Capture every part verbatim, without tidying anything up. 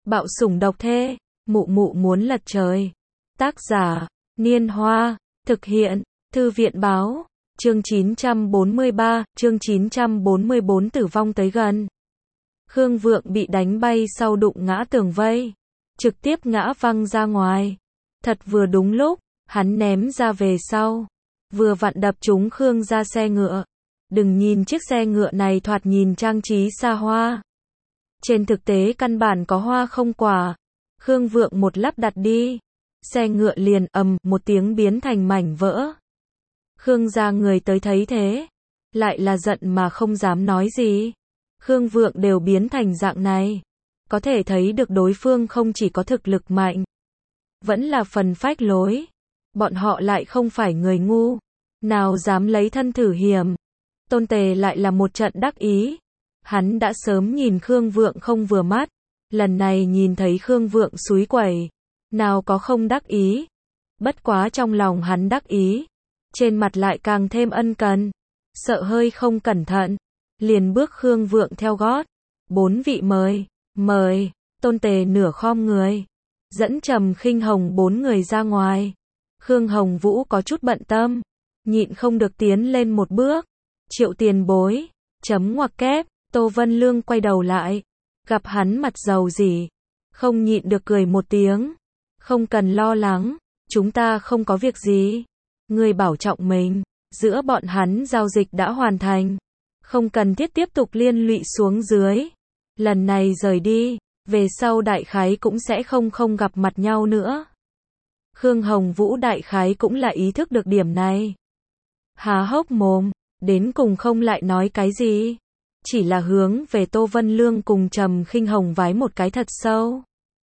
Bạo sủng độc thê, mụ mụ muốn lật trời. Tác giả, Niên Hoa, thực hiện, Thư viện báo, chương chín trăm bốn mươi ba, chương chín trăm bốn mươi bốn tử vong tới gần. Khương Vượng bị đánh bay sau đụng ngã tường vây, trực tiếp ngã văng ra ngoài. Thật vừa đúng lúc, hắn ném ra về sau, vừa vặn đập trúng Khương ra xe ngựa. Đừng nhìn chiếc xe ngựa này thoạt nhìn trang trí xa hoa. Trên thực tế căn bản có hoa không quả. Khương Vượng một lắp đặt đi, xe ngựa liền ầm một tiếng biến thành mảnh vỡ. Khương gia người tới thấy thế, lại là giận mà không dám nói gì. Khương Vượng đều biến thành dạng này, có thể thấy được đối phương không chỉ có thực lực mạnh, vẫn là phần phách lối. Bọn họ lại không phải người ngu, nào dám lấy thân thử hiểm. Tôn Tề lại là một trận đắc ý. Hắn đã sớm nhìn Khương Vượng không vừa mắt, lần này nhìn thấy Khương Vượng xúi quẩy, nào có không đắc ý. Bất quá trong lòng hắn đắc ý, trên mặt lại càng thêm ân cần, sợ hơi không cẩn thận, liền bước Khương Vượng theo gót. Bốn vị mời, mời, Tôn Tề nửa khom người, dẫn Trầm Khinh Hồng bốn người ra ngoài. Khương Hồng Vũ có chút bận tâm, nhịn không được tiến lên một bước. Triệu tiền bối, chấm ngoặc kép. Tô Vân Lương quay đầu lại, gặp hắn mặt dầu dỉ, không nhịn được cười một tiếng. Không cần lo lắng, chúng ta không có việc gì. Ngươi bảo trọng mình, giữa bọn hắn giao dịch đã hoàn thành, không cần thiết tiếp tục liên lụy xuống dưới. Lần này rời đi, về sau đại khái cũng sẽ không không gặp mặt nhau nữa. Khương Hồng Vũ đại khái cũng là ý thức được điểm này. Há hốc mồm, đến cùng không lại nói cái gì. Chỉ là hướng về Tô Vân Lương cùng Trầm Khinh Hồng vái một cái thật sâu.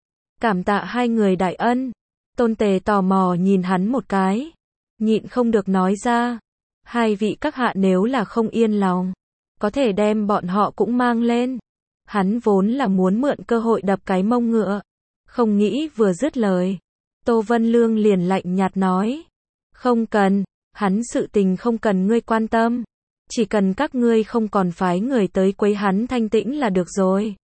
Cảm tạ hai người đại ân. Tôn Tề tò mò nhìn hắn một cái, nhịn không được nói ra. Hai vị các hạ nếu là không yên lòng, có thể đem bọn họ cũng mang lên. Hắn vốn là muốn mượn cơ hội đập cái mông ngựa, không nghĩ vừa dứt lời, Tô Vân Lương liền lạnh nhạt nói. Không cần, hắn sự tình không cần ngươi quan tâm. Chỉ cần các ngươi không còn phái người tới quấy hắn thanh tĩnh là được rồi.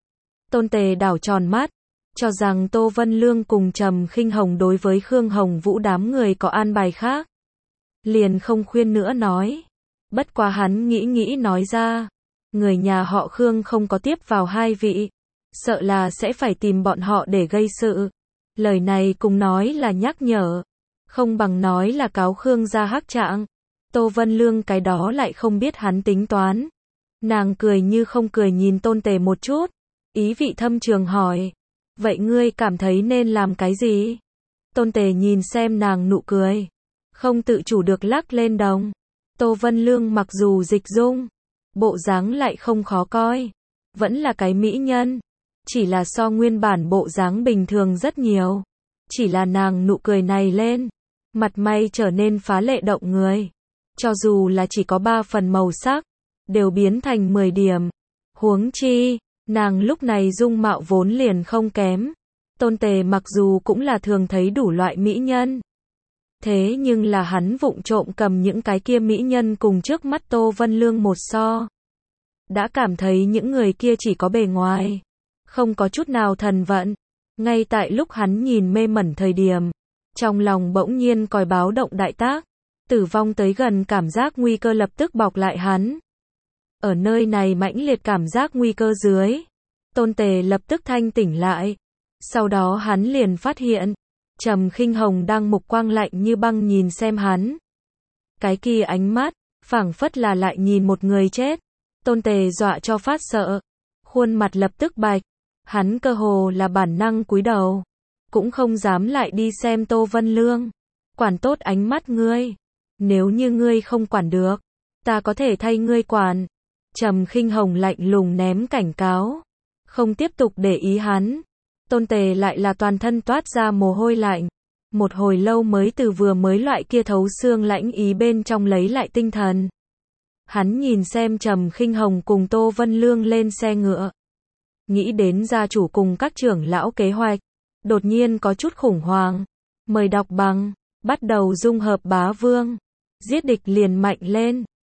Tôn Tề đảo tròn mắt, cho rằng Tô Vân Lương cùng Trầm Khinh Hồng đối với Khương Hồng Vũ đám người có an bài khác. Liền không khuyên nữa nói. Bất quá hắn nghĩ nghĩ nói ra. Người nhà họ Khương không có tiếp vào hai vị, sợ là sẽ phải tìm bọn họ để gây sự. Lời này cùng nói là nhắc nhở, không bằng nói là cáo Khương gia hắc trạng. Tô Vân Lương cái đó lại không biết hắn tính toán. Nàng cười như không cười nhìn Tôn Tề một chút, ý vị thâm trường hỏi. Vậy ngươi cảm thấy nên làm cái gì? Tôn Tề nhìn xem nàng nụ cười, không tự chủ được lắc lên đồng. Tô Vân Lương mặc dù dịch dung, bộ dáng lại không khó coi, vẫn là cái mỹ nhân, chỉ là so nguyên bản bộ dáng bình thường rất nhiều. Chỉ là nàng nụ cười này lên, mặt mày trở nên phá lệ động người. Cho dù là chỉ có ba phần màu sắc, đều biến thành mười điểm. Huống chi, nàng lúc này dung mạo vốn liền không kém. Tôn Tề mặc dù cũng là thường thấy đủ loại mỹ nhân, thế nhưng là hắn vụng trộm cầm những cái kia mỹ nhân cùng trước mắt Tô Vân Lương một so, đã cảm thấy những người kia chỉ có bề ngoài, không có chút nào thần vận. Ngay tại lúc hắn nhìn mê mẩn thời điểm, trong lòng bỗng nhiên còi báo động đại tác. Tử vong tới gần cảm giác nguy cơ lập tức bọc lại hắn. Ở nơi này mãnh liệt cảm giác nguy cơ dưới, Tôn Tề lập tức thanh tỉnh lại. Sau đó hắn liền phát hiện, Trầm Khinh Hồng đang mục quang lạnh như băng nhìn xem hắn. Cái kia ánh mắt, phảng phất là lại nhìn một người chết. Tôn Tề dọa cho phát sợ, khuôn mặt lập tức bạch. Hắn cơ hồ là bản năng cúi đầu, cũng không dám lại đi xem Tô Vân Lương. Quản tốt ánh mắt ngươi. Nếu như ngươi không quản được, ta có thể thay ngươi quản. Trầm Khinh Hồng lạnh lùng ném cảnh cáo, không tiếp tục để ý hắn. Tôn Tề lại là toàn thân toát ra mồ hôi lạnh, một hồi lâu mới từ vừa mới loại kia thấu xương lãnh ý bên trong lấy lại tinh thần. Hắn nhìn xem Trầm Khinh Hồng cùng Tô Vân Lương lên xe ngựa, nghĩ đến gia chủ cùng các trưởng lão kế hoạch, đột nhiên có chút khủng hoảng. Mời đọc bằng, bắt đầu dung hợp bá vương, giết địch liền mạnh lên.